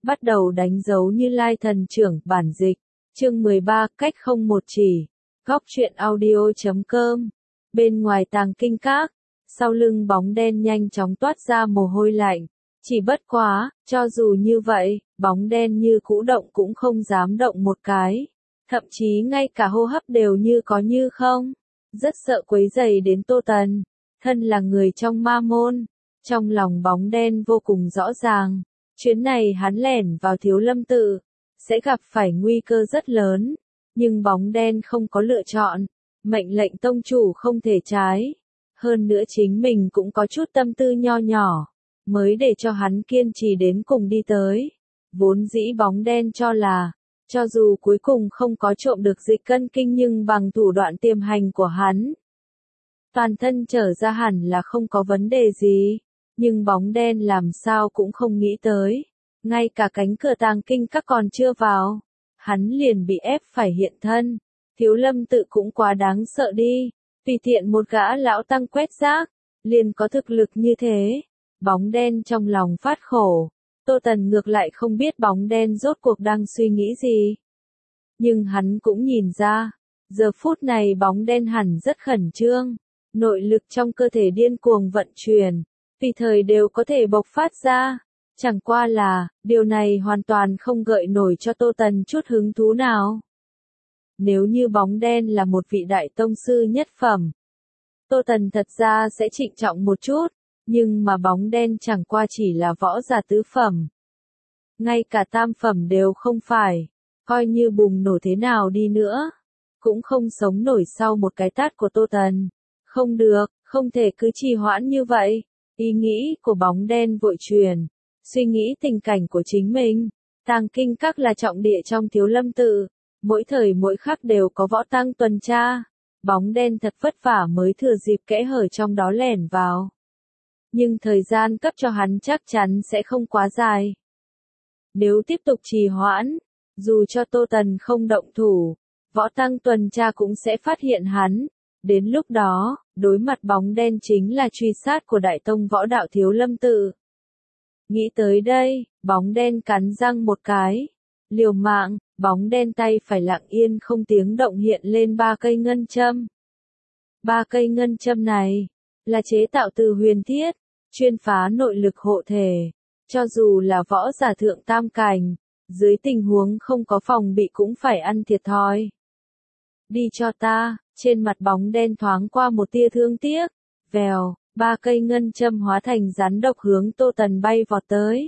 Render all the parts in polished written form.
Bắt đầu đánh dấu Như Lai thần trưởng, bản dịch. Chương 13, cách không một chỉ. Góc truyện audio.com. Bên ngoài tàng kinh các, sau lưng bóng đen nhanh chóng toát ra mồ hôi lạnh. Chỉ bất quá, cho dù như vậy, bóng đen như cũ động cũng không dám động một cái. Thậm chí ngay cả hô hấp đều như có như không. Rất sợ quấy rầy đến Tô Tần. Thân là người trong ma môn. Trong lòng bóng đen vô cùng rõ ràng. Chuyến này hắn lẻn vào Thiếu Lâm tự, sẽ gặp phải nguy cơ rất lớn. Nhưng bóng đen không có lựa chọn. Mệnh lệnh tông chủ không thể trái. Hơn nữa chính mình cũng có chút tâm tư nho nhỏ, mới để cho hắn kiên trì đến cùng đi tới. Vốn dĩ bóng đen cho là, cho dù cuối cùng không có trộm được dịch cân kinh nhưng bằng thủ đoạn tiềm hành của hắn, toàn thân trở ra hẳn là không có vấn đề gì. Nhưng bóng đen làm sao cũng không nghĩ tới. Ngay cả cánh cửa tàng kinh các còn chưa vào, hắn liền bị ép phải hiện thân. Thiếu Lâm tự cũng quá đáng sợ đi. Tùy tiện một gã lão tăng quét rác, liền có thực lực như thế. Bóng đen trong lòng phát khổ. Tô Tần ngược lại không biết bóng đen rốt cuộc đang suy nghĩ gì. Nhưng hắn cũng nhìn ra, giờ phút này bóng đen hẳn rất khẩn trương. Nội lực trong cơ thể điên cuồng vận chuyển, tùy thời đều có thể bộc phát ra. Chẳng qua là, điều này hoàn toàn không gợi nổi cho Tô Tần chút hứng thú nào. Nếu như bóng đen là một vị đại tông sư nhất phẩm, Tô Tần thật ra sẽ trịnh trọng một chút, nhưng mà bóng đen chẳng qua chỉ là võ giả tứ phẩm. Ngay cả tam phẩm đều không phải, coi như bùng nổ thế nào đi nữa, cũng không sống nổi sau một cái tát của Tô Tần. Không được, không thể cứ trì hoãn như vậy. Ý nghĩ của bóng đen vội truyền, suy nghĩ tình cảnh của chính mình. Tàng kinh các là trọng địa trong Thiếu Lâm tự, mỗi thời mỗi khắc đều có võ tăng tuần tra. Bóng đen thật vất vả mới thừa dịp kẽ hở trong đó lẻn vào. Nhưng thời gian cấp cho hắn chắc chắn sẽ không quá dài. Nếu tiếp tục trì hoãn, dù cho Tô Tần không động thủ, võ tăng tuần tra cũng sẽ phát hiện hắn. Đến lúc đó, đối mặt bóng đen chính là truy sát của Đại Tông Võ Đạo Thiếu Lâm tự. Nghĩ tới đây, bóng đen cắn răng một cái. Liều mạng, bóng đen tay phải lặng yên không tiếng động hiện lên 3 cây ngân châm. 3 cây ngân châm này, là chế tạo từ huyền thiết, chuyên phá nội lực hộ thể. Cho dù là võ giả thượng tam cảnh, dưới tình huống không có phòng bị cũng phải ăn thiệt thòi. Đi cho ta, trên mặt bóng đen thoáng qua một tia thương tiếc. Vèo, 3 cây ngân châm hóa thành rắn độc hướng Tô Tần bay vọt tới.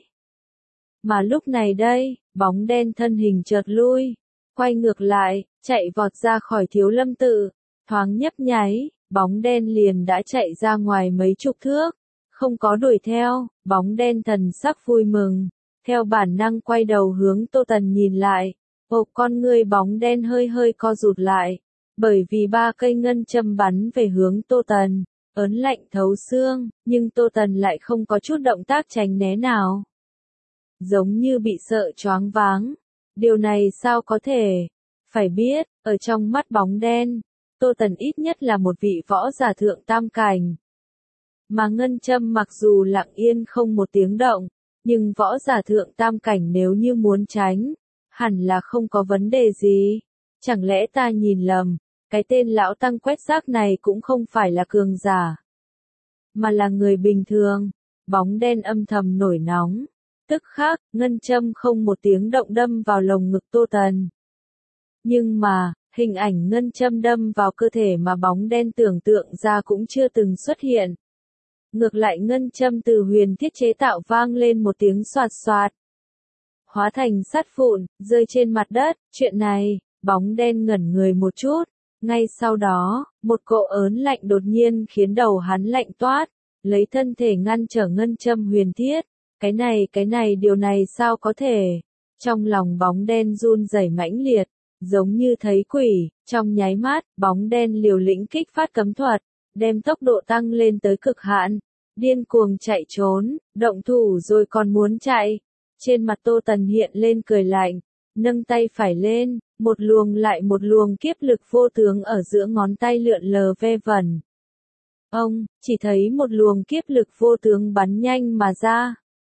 Mà lúc này đây, bóng đen thân hình chợt lui, quay ngược lại, chạy vọt ra khỏi Thiếu Lâm tự. Thoáng nhấp nháy, bóng đen liền đã chạy ra ngoài mấy chục thước. Không có đuổi theo, bóng đen thần sắc vui mừng. Theo bản năng quay đầu hướng Tô Tần nhìn lại. Con ngươi bóng đen hơi hơi co rụt lại. Bởi vì 3 cây ngân châm bắn về hướng Tô Tần, ớn lạnh thấu xương, nhưng Tô Tần lại không có chút động tác tránh né nào. Giống như bị sợ choáng váng. Điều này sao có thể? Phải biết, ở trong mắt bóng đen, Tô Tần ít nhất là một vị võ giả thượng tam cảnh. Mà ngân châm mặc dù lặng yên không một tiếng động, nhưng võ giả thượng tam cảnh nếu như muốn tránh, hẳn là không có vấn đề gì. Chẳng lẽ ta nhìn lầm, cái tên lão tăng quét rác này cũng không phải là cường giả, mà là người bình thường. Bóng đen âm thầm nổi nóng. Tức khắc, ngân châm không một tiếng động đâm vào lồng ngực Tô Tần. Nhưng mà, hình ảnh ngân châm đâm vào cơ thể mà bóng đen tưởng tượng ra cũng chưa từng xuất hiện. Ngược lại ngân châm từ huyền thiết chế tạo vang lên một tiếng xoạt xoạt, hóa thành sắt vụn, rơi trên mặt đất. Chuyện này, bóng đen ngẩn người một chút. Ngay sau đó, một cỗ ớn lạnh đột nhiên khiến đầu hắn lạnh toát, lấy thân thể ngăn trở ngân châm huyền thiết. Cái này điều này sao có thể? Trong lòng bóng đen run rẩy mãnh liệt, giống như thấy quỷ. Trong nháy mắt, bóng đen liều lĩnh kích phát cấm thuật, đem tốc độ tăng lên tới cực hạn, điên cuồng chạy trốn, động thủ rồi còn muốn chạy. Trên mặt Tô Tần hiện lên cười lạnh, nâng tay phải lên, một luồng lại một luồng kiếp lực vô tướng ở giữa ngón tay lượn lờ ve vẩn. Ông, chỉ thấy một luồng kiếp lực vô tướng bắn nhanh mà ra.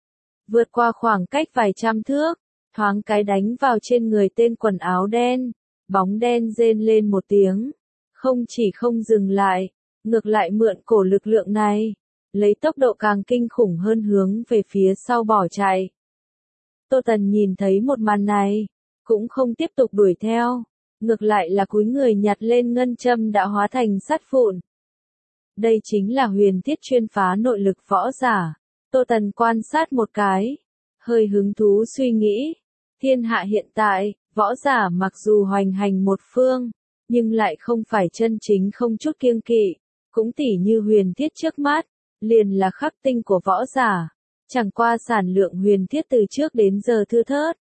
vượt qua khoảng cách vài trăm thước, thoáng cái đánh vào trên người tên quần áo đen. Bóng đen rên lên một tiếng, không chỉ không dừng lại, ngược lại mượn cổ lực lượng này, lấy tốc độ càng kinh khủng hơn hướng về phía sau bỏ chạy. Tô Tần nhìn thấy một màn này, cũng không tiếp tục đuổi theo, ngược lại là cúi người nhặt lên ngân châm đã hóa thành sắt vụn. Đây chính là huyền thiết chuyên phá nội lực võ giả. Tô Tần quan sát một cái, hơi hứng thú suy nghĩ, thiên hạ hiện tại, võ giả mặc dù hoành hành một phương, nhưng lại không phải chân chính không chút kiêng kỵ, cũng tỉ như huyền thiết trước mắt, liền là khắc tinh của võ giả, chẳng qua sản lượng huyền thiết từ trước đến giờ thưa thớt.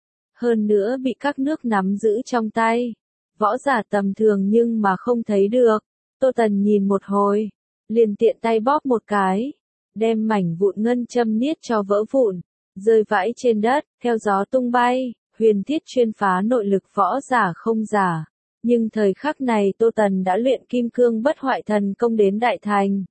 Hơn nữa bị các nước nắm giữ trong tay, võ giả tầm thường nhưng mà không thấy được. Tô Tần nhìn một hồi, liền tiện tay bóp một cái, đem mảnh vụn ngân châm niết cho vỡ vụn, rơi vãi trên đất, theo gió tung bay. Huyền thiết chuyên phá nội lực võ giả không giả, nhưng thời khắc này Tô Tần đã luyện kim cương bất hoại thần công đến đại thành.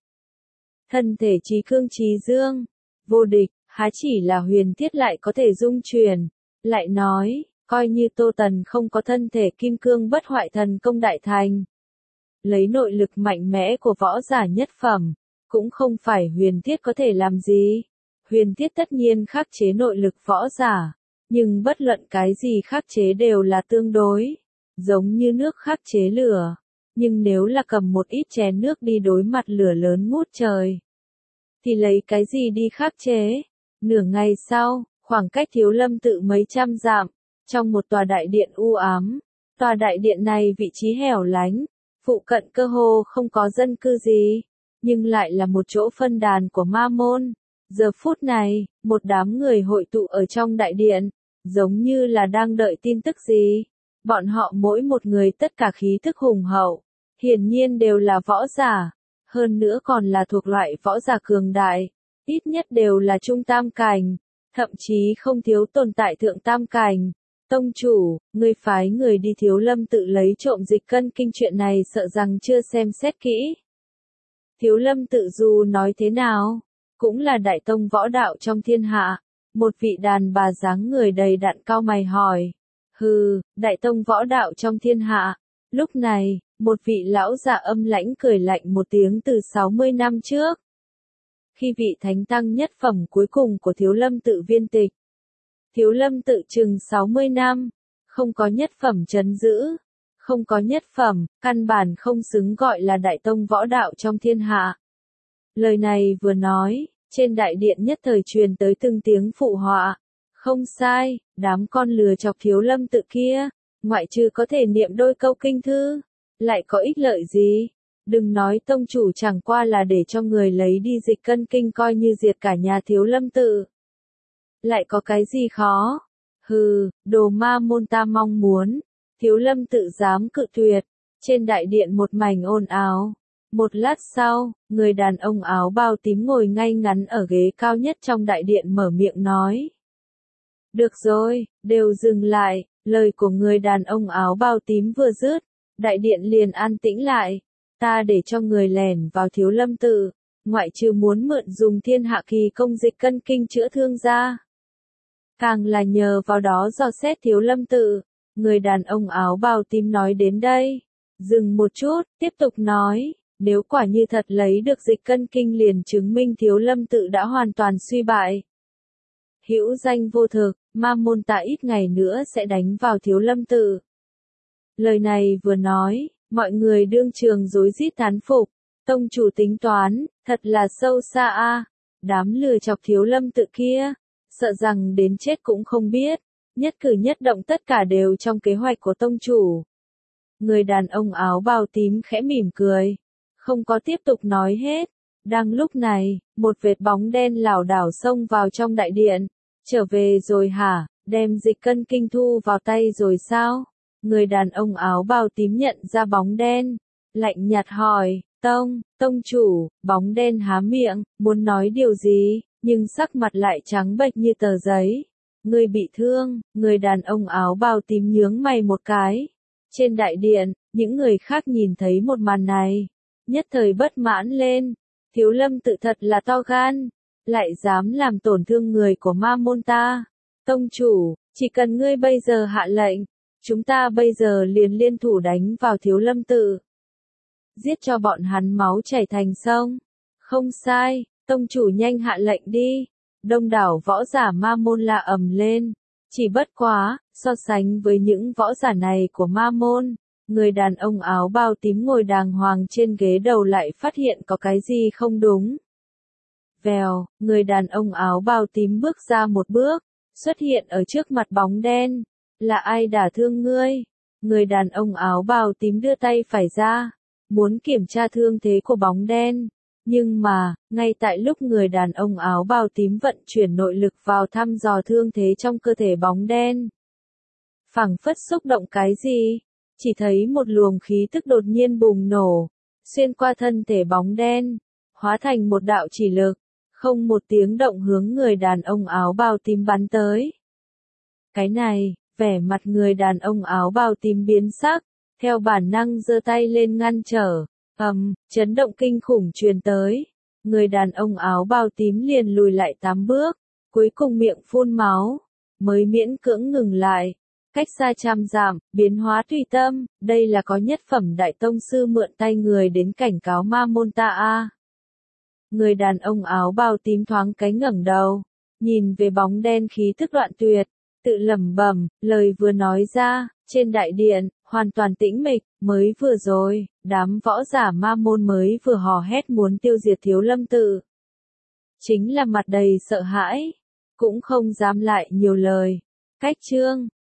Thân thể trí cương trí dương, vô địch, há chỉ là huyền thiết lại có thể dung truyền. Lại nói, coi như Tô Tần không có thân thể kim cương bất hoại thần công đại thành, lấy nội lực mạnh mẽ của võ giả nhất phẩm, cũng không phải huyền thiết có thể làm gì. Huyền thiết tất nhiên khắc chế nội lực võ giả, nhưng bất luận cái gì khắc chế đều là tương đối, giống như nước khắc chế lửa, nhưng nếu là cầm một ít chén nước đi đối mặt lửa lớn ngút trời, thì lấy cái gì đi khắc chế? Nửa ngày sau, khoảng cách Thiếu Lâm tự mấy trăm dặm, trong một tòa đại điện u ám, tòa đại điện này vị trí hẻo lánh, phụ cận cơ hồ không có dân cư gì, nhưng lại là một chỗ phân đàn của ma môn. Giờ phút này, một đám người hội tụ ở trong đại điện, giống như là đang đợi tin tức gì. Bọn họ mỗi một người tất cả khí thức hùng hậu, hiển nhiên đều là võ giả, hơn nữa còn là thuộc loại võ giả cường đại, ít nhất đều là trung tam cảnh, thậm chí không thiếu tồn tại thượng tam cảnh. Tông chủ, ngươi phái người đi Thiếu Lâm tự lấy trộm dịch cân kinh chuyện này sợ rằng chưa xem xét kỹ. Thiếu Lâm tự dù nói thế nào, cũng là đại tông võ đạo trong thiên hạ. Một vị đàn bà dáng người đầy đặn cao mày hỏi. Hừ, đại tông võ đạo trong thiên hạ. Lúc này, một vị lão già âm lãnh cười lạnh một tiếng từ 60 năm trước. Khi vị thánh tăng nhất phẩm cuối cùng của Thiếu Lâm tự viên tịch. Thiếu Lâm tự chừng 60 năm, không có nhất phẩm trấn giữ, không có nhất phẩm, căn bản không xứng gọi là đại tông võ đạo trong thiên hạ. Lời này vừa nói, trên đại điện nhất thời truyền tới từng tiếng phụ họa. Không sai, đám con lừa chọc Thiếu Lâm tự kia, ngoại trừ có thể niệm đôi câu kinh thư, lại có ích lợi gì? Đừng nói tông chủ chẳng qua là để cho người lấy đi dịch cân kinh coi như diệt cả nhà Thiếu Lâm tự. Lại có cái gì khó? Hừ, đồ ma môn ta mong muốn. Thiếu Lâm tự dám cự tuyệt. Trên đại điện một mảnh ồn ào. Một lát sau, người đàn ông áo bào tím ngồi ngay ngắn ở ghế cao nhất trong đại điện mở miệng nói. Được rồi, đều dừng lại, lời của người đàn ông áo bào tím vừa dứt, đại điện liền an tĩnh lại. Ta để cho người lẻn vào Thiếu Lâm tự, ngoại trừ muốn mượn dùng thiên hạ kỳ công dịch cân kinh chữa thương ra. Càng là nhờ vào đó dò xét Thiếu Lâm tự. Người đàn ông áo bào tím nói đến đây. Dừng một chút, tiếp tục nói. Nếu quả như thật lấy được dịch cân kinh liền chứng minh Thiếu Lâm tự đã hoàn toàn suy bại. Hữu danh vô thực, ma môn ta ít ngày nữa sẽ đánh vào Thiếu Lâm tự. Lời này vừa nói, mọi người đương trường rối rít thán phục. Tông chủ tính toán, thật là sâu xa a. Đám lừa chọc Thiếu Lâm tự kia, sợ rằng đến chết cũng không biết. Nhất cử nhất động tất cả đều trong kế hoạch của tông chủ. Người đàn ông áo bào tím khẽ mỉm cười. Không có tiếp tục nói hết. Đang lúc này, một vệt bóng đen lảo đảo xông vào trong đại điện. Trở về rồi hả, đem dịch cân kinh thu vào tay rồi sao? Người đàn ông áo bào tím nhận ra bóng đen. Lạnh nhạt hỏi, tông chủ, bóng đen há miệng, muốn nói điều gì, nhưng sắc mặt lại trắng bệch như tờ giấy. Người bị thương, người đàn ông áo bào tím nhướng mày một cái. Trên đại điện, những người khác nhìn thấy một màn này, nhất thời bất mãn lên. Thiếu Lâm tự thật là to gan, lại dám làm tổn thương người của ma môn ta. Tông chủ, chỉ cần ngươi bây giờ hạ lệnh, chúng ta bây giờ liền liên thủ đánh vào Thiếu Lâm tự. Giết cho bọn hắn máu chảy thành sông. Không sai, tông chủ nhanh hạ lệnh đi. Đông đảo võ giả ma môn la ầm lên. Chỉ bất quá, so sánh với những võ giả này của ma môn, người đàn ông áo bào tím ngồi đàng hoàng trên ghế đầu lại phát hiện có cái gì không đúng. Vèo, người đàn ông áo bào tím bước ra một bước, xuất hiện ở trước mặt bóng đen. Là ai đả thương ngươi? Người đàn ông áo bào tím đưa tay phải ra, muốn kiểm tra thương thế của bóng đen. Nhưng mà, ngay tại lúc người đàn ông áo bào tím vận chuyển nội lực vào thăm dò thương thế trong cơ thể bóng đen, phảng phất xúc động cái gì, chỉ thấy một luồng khí tức đột nhiên bùng nổ, xuyên qua thân thể bóng đen, hóa thành một đạo chỉ lực, không một tiếng động hướng người đàn ông áo bào tím bắn tới. Cái này, vẻ mặt người đàn ông áo bào tím biến sắc, theo bản năng giơ tay lên ngăn trở. Chấn động kinh khủng truyền tới. Người đàn ông áo bào tím liền lùi lại 8 bước, cuối cùng miệng phun máu, mới miễn cưỡng ngừng lại. Cách xa trăm dặm, biến hóa tùy tâm, đây là có nhất phẩm đại tông sư mượn tay người đến cảnh cáo ma môn ta a. Người đàn ông áo bào tím thoáng cái ngẩng đầu, nhìn về bóng đen khí tức đoạn tuyệt, tự lẩm bẩm, lời vừa nói ra, trên đại điện, hoàn toàn tĩnh mịch, mới vừa rồi, đám võ giả ma môn mới vừa hò hét muốn tiêu diệt Thiếu Lâm tự. Chính là mặt đầy sợ hãi, cũng không dám lại nhiều lời. Cách chương